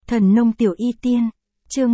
Thần nông tiểu y tiên, chương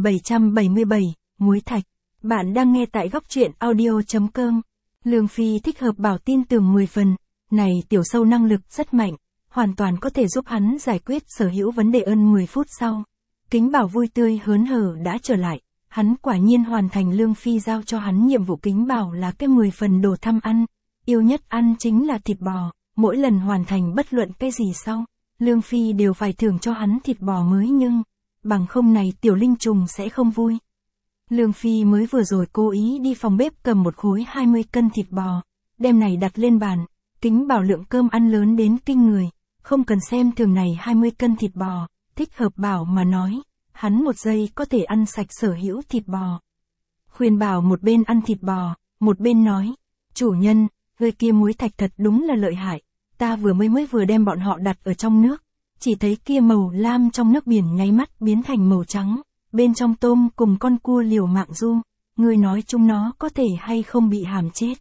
1777, muối thạch. Bạn đang nghe tại góc truyện audio.com. Lương Phi thích hợp bảo tin tưởng 10 phần, này tiểu sâu năng lực rất mạnh, hoàn toàn có thể giúp hắn giải quyết sở hữu vấn đề. 10 phút sau, Kính Bảo vui tươi hớn hở đã trở lại, hắn quả nhiên hoàn thành Lương Phi giao cho hắn nhiệm vụ. Kính Bảo là cái 10 phần đồ tham ăn, yêu nhất ăn chính là thịt bò, mỗi lần hoàn thành bất luận cái gì sau, Lương Phi đều phải thưởng cho hắn thịt bò mới, nhưng bằng không này tiểu linh trùng sẽ không vui. Lương Phi mới vừa rồi cố ý đi phòng bếp cầm một khối 20 cân thịt bò, đem này đặt lên bàn. Kính Bảo lượng cơm ăn lớn đến kinh người, không cần xem thường này 20 cân thịt bò, thích hợp Bảo mà nói, hắn một giây có thể ăn sạch sở hữu thịt bò. Khuyên Bảo một bên ăn thịt bò, một bên nói, chủ nhân, người kia muối thạch thật đúng là lợi hại, ta vừa đem bọn họ đặt ở trong nước, chỉ thấy kia màu lam trong nước biển nháy mắt biến thành màu trắng, bên trong tôm cùng con cua liều mạng du, ngươi nói chúng nó có thể hay không bị hàm chết?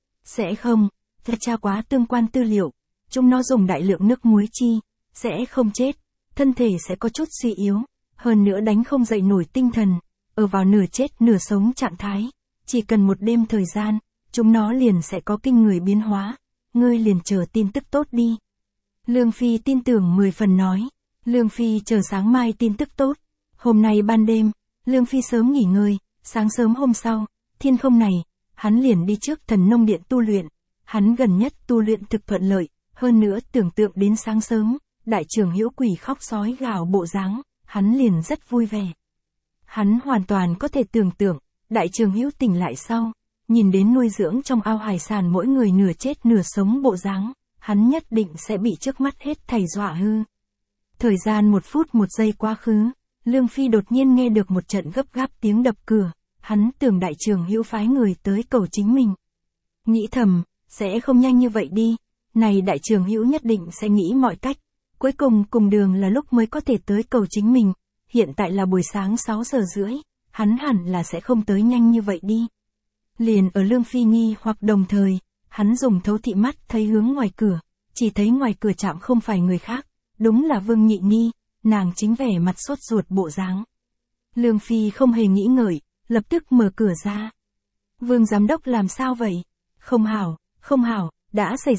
Sẽ không, ta tra quá tương quan tư liệu, chúng nó dùng đại lượng nước muối chi, sẽ không chết, thân thể sẽ có chút suy yếu, hơn nữa đánh không dậy nổi tinh thần, ở vào nửa chết nửa sống trạng thái, chỉ cần một đêm thời gian, chúng nó liền sẽ có kinh người biến hóa, ngươi liền chờ tin tức tốt đi. Lương Phi tin tưởng 10 phần nói, Lương Phi chờ sáng mai tin tức tốt. Hôm nay ban đêm, Lương Phi sớm nghỉ ngơi, sáng sớm hôm sau, thiên không này, hắn liền đi trước Thần Nông Điện tu luyện, hắn gần nhất tu luyện thực thuận lợi, hơn nữa tưởng tượng đến sáng sớm, đại trưởng hữu quỷ khóc sói gào bộ dáng, hắn liền rất vui vẻ. Hắn hoàn toàn có thể tưởng tượng, đại trưởng hữu tỉnh lại sau, nhìn đến nuôi dưỡng trong ao hải sản mỗi người nửa chết nửa sống bộ dáng, hắn nhất định sẽ bị trước mắt hết thảy dọa hư. Thời gian 1 phút 1 giây quá khứ, Lương Phi đột nhiên nghe được một trận gấp gáp tiếng đập cửa, hắn tưởng đại trưởng hữu phái người tới cầu chính mình. Nghĩ thầm, sẽ không nhanh như vậy đi, này đại trưởng hữu nhất định sẽ nghĩ mọi cách, cuối cùng đường là lúc mới có thể tới cầu chính mình, hiện tại là buổi sáng 6 giờ rưỡi, hắn hẳn là sẽ không tới nhanh như vậy đi. Liền ở Lương Phi nghi hoặc đồng thời, hắn dùng thấu thị mắt thấy hướng ngoài cửa, chỉ thấy ngoài cửa chạm không phải người khác, đúng là Vương Nhị Nhi, nàng chính vẻ mặt sốt ruột bộ dáng. Lương Phi không hề nghĩ ngợi, lập tức mở cửa ra. Vương giám đốc làm sao vậy? Không hảo, đã xảy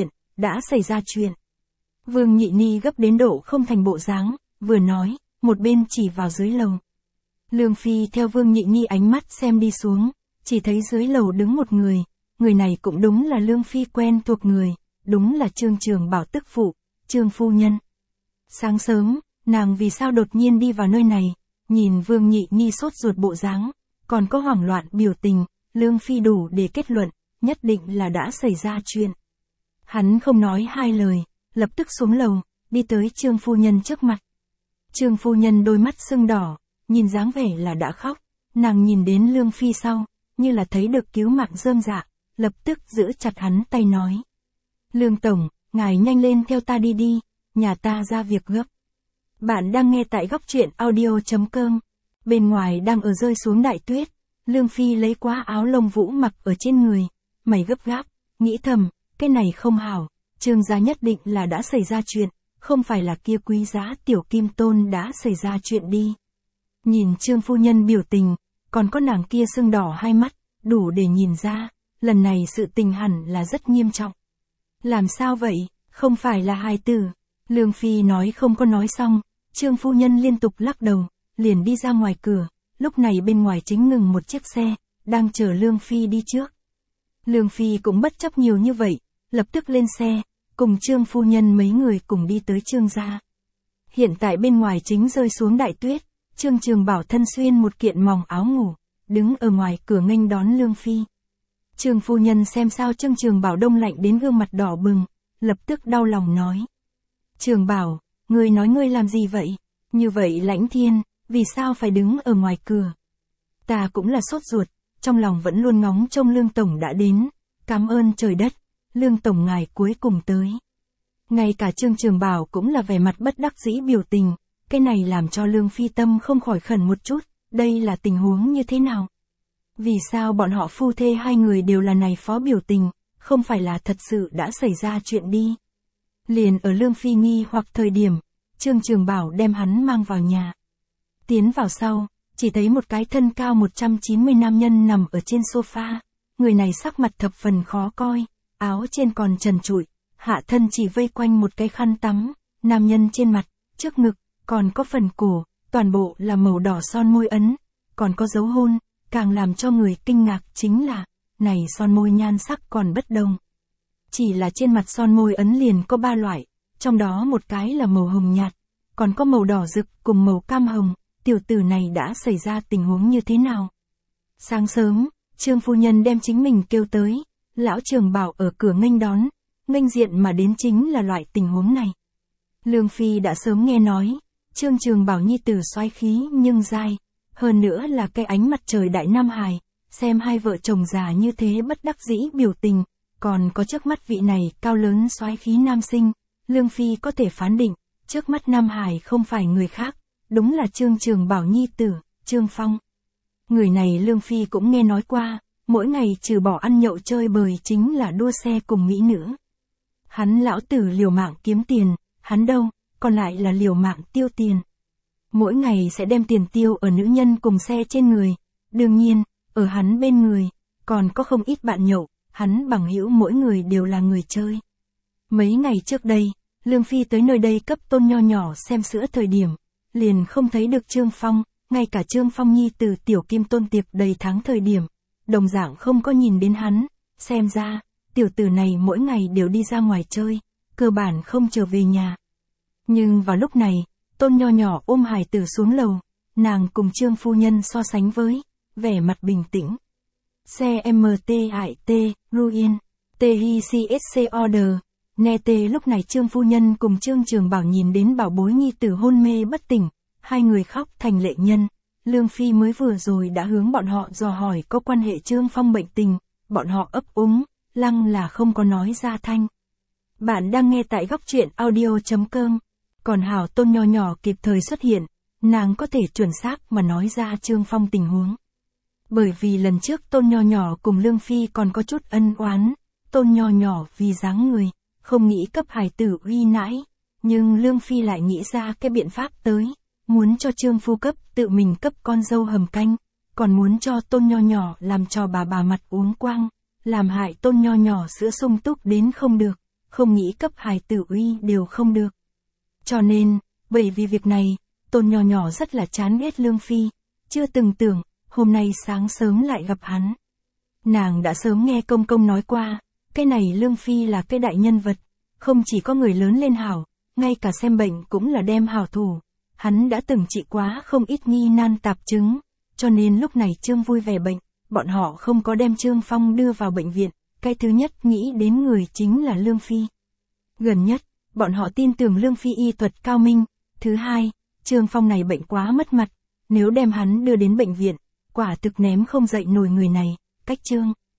ra chuyện. Vương Nhị Nhi gấp đến độ không thành bộ dáng, vừa nói, một bên chỉ vào dưới lầu. Lương Phi theo Vương Nhị Nhi ánh mắt xem đi xuống, chỉ thấy dưới lầu đứng một người này cũng đúng là Lương Phi quen thuộc người, đúng là Trương Trường Bảo tức phụ, Trương phu nhân. Sáng sớm, nàng vì sao đột nhiên đi vào nơi này, nhìn Vương Nhị Nhi sốt ruột bộ dáng, còn có hoảng loạn biểu tình, Lương Phi đủ để kết luận, nhất định là đã xảy ra chuyện. Hắn không nói hai lời, lập tức xuống lầu, đi tới Trương phu nhân trước mặt. Trương phu nhân đôi mắt sưng đỏ, nhìn dáng vẻ là đã khóc, nàng nhìn đến Lương Phi sau, như là thấy được cứu mạng rơm dạ, lập tức giữ chặt hắn tay nói. Lương Tổng, ngài nhanh lên theo ta đi, nhà ta ra việc gấp. Bạn đang nghe tại góc truyện audio.com. Bên ngoài đang ở rơi xuống đại tuyết, Lương Phi lấy quá áo lông vũ mặc ở trên người, mày gấp gáp, nghĩ thầm, cái này không hảo, Trương gia nhất định là đã xảy ra chuyện, không phải là kia quý giá tiểu kim tôn đã xảy ra chuyện đi. Nhìn Trương phu nhân biểu tình, còn có nàng kia sưng đỏ hai mắt, đủ để nhìn ra, lần này sự tình hẳn là rất nghiêm trọng. Làm sao vậy, không phải là hài tử? Lương Phi nói không có nói xong, Trương phu nhân liên tục lắc đầu, liền đi ra ngoài cửa, lúc này bên ngoài chính ngừng một chiếc xe, đang chờ Lương Phi đi trước. Lương Phi cũng bất chấp nhiều như vậy, lập tức lên xe, cùng Trương phu nhân mấy người cùng đi tới Trương gia. Hiện tại bên ngoài chính rơi xuống đại tuyết, Trương Trường Bảo thân xuyên một kiện mỏng áo ngủ, đứng ở ngoài cửa nghênh đón Lương Phi. Trương phu nhân xem sao Trương Trường Bảo đông lạnh đến gương mặt đỏ bừng, lập tức đau lòng nói. Trường Bảo, ngươi nói ngươi làm gì vậy? Như vậy lãnh thiên, vì sao phải đứng ở ngoài cửa? Ta cũng là sốt ruột, trong lòng vẫn luôn ngóng trông Lương Tổng đã đến, cảm ơn trời đất, Lương Tổng ngài cuối cùng tới. Ngay cả Trương Trường Bảo cũng là vẻ mặt bất đắc dĩ biểu tình, cái này làm cho Lương Phi tâm không khỏi khẩn một chút, đây là tình huống như thế nào? Vì sao bọn họ phu thê hai người đều là này phó biểu tình, không phải là thật sự đã xảy ra chuyện đi? Liền ở Lương Phi nghi hoặc thời điểm, Trương Trường Bảo đem hắn mang vào nhà. Tiến vào sau, chỉ thấy một cái thân cao 190 nam nhân nằm ở trên sofa. Người này sắc mặt thập phần khó coi, áo trên còn trần trụi, hạ thân chỉ vây quanh một cái khăn tắm. Nam nhân trên mặt, trước ngực, còn có phần cổ, toàn bộ là màu đỏ son môi ấn, còn có dấu hôn. Càng làm cho người kinh ngạc chính là, này son môi nhan sắc còn bất đồng. Chỉ là trên mặt son môi ấn liền có 3 loại, trong đó một cái là màu hồng nhạt, còn có màu đỏ rực cùng màu cam hồng. Tiểu tử này đã xảy ra tình huống như thế nào? Sáng sớm, Trương phu nhân đem chính mình kêu tới, lão Trường Bảo ở cửa nghênh đón, nghênh diện mà đến chính là loại tình huống này. Lương Phi đã sớm nghe nói, Trương Trường Bảo nhi tử soái khí nhưng dai, hơn nữa là cái ánh mặt trời đại nam hài, xem hai vợ chồng già như thế bất đắc dĩ biểu tình, còn có trước mắt vị này cao lớn soái khí nam sinh, Lương Phi có thể phán định, trước mắt nam hài không phải người khác, đúng là Trương Trường Bảo nhi tử, Trương Phong. Người này Lương Phi cũng nghe nói qua, mỗi ngày trừ bỏ ăn nhậu chơi bời chính là đua xe cùng mỹ nữ. Hắn lão tử liều mạng kiếm tiền, hắn đâu, còn lại là liều mạng tiêu tiền. Mỗi ngày sẽ đem tiền tiêu ở nữ nhân cùng xe trên người, đương nhiên, ở hắn bên người, còn có không ít bạn nhậu, hắn bằng hữu mỗi người đều là người chơi. Mấy ngày trước đây, Lương Phi tới nơi đây cấp Tôn Nho nhỏ xem sữa thời điểm, liền không thấy được Trương Phong, ngay cả Trương Phong nhi từ tiểu kim Tôn tiệp đầy tháng thời điểm, đồng dạng không có nhìn đến hắn, xem ra, tiểu tử này mỗi ngày đều đi ra ngoài chơi, cơ bản không trở về nhà. Nhưng vào lúc này, Tôn Nho nhỏ ôm hài tử xuống lầu, nàng cùng Trương phu nhân so sánh với, vẻ mặt bình tĩnh. Xe MT Ruin, THCSC Order, nghe tê lúc này Trương phu nhân cùng Trương Trường Bảo nhìn đến bảo bối nhi tử hôn mê bất tỉnh, hai người khóc thành lệ nhân. Lương Phi mới vừa rồi đã hướng bọn họ dò hỏi có quan hệ Trương Phong bệnh tình, bọn họ ấp úng, lăng là không có nói ra thanh. Bạn đang nghe tại góc truyện audio.com, còn hảo Tôn Nho nhỏ kịp thời xuất hiện, nàng có thể chuẩn xác mà nói ra Trương Phong tình huống. Bởi vì lần trước Tôn Nho nhỏ cùng Lương Phi còn có chút ân oán, Tôn Nho nhỏ vì dáng người, không nghĩ cấp hài tử uy nãi, nhưng Lương Phi lại nghĩ ra cái biện pháp tới, muốn cho Trương phu cấp tự mình cấp con dâu hầm canh, còn muốn cho Tôn Nho nhỏ làm cho bà mặt uống quang, làm hại Tôn Nho nhỏ sữa sung túc đến không được, không nghĩ cấp hài tử uy đều không được. Cho nên, bởi vì việc này, Tôn Nho nhỏ rất là chán ghét Lương Phi, chưa từng tưởng, hôm nay sáng sớm lại gặp hắn. Nàng đã sớm nghe công công nói qua, cái này Lương Phi là cái đại nhân vật, không chỉ có người lớn lên hảo, ngay cả xem bệnh cũng là đem hảo thủ. Hắn đã từng trị quá không ít nghi nan tạp chứng, cho nên lúc này Trương vui vẻ bệnh, bọn họ không có đem Trương Phong đưa vào bệnh viện, cái thứ nhất nghĩ đến người chính là Lương Phi. Gần nhất, bọn họ tin tưởng Lương Phi y thuật cao minh, thứ hai, Trương Phong này bệnh quá mất mặt, nếu đem hắn đưa đến bệnh viện, quả thực ném không dậy nổi người này, cách Trương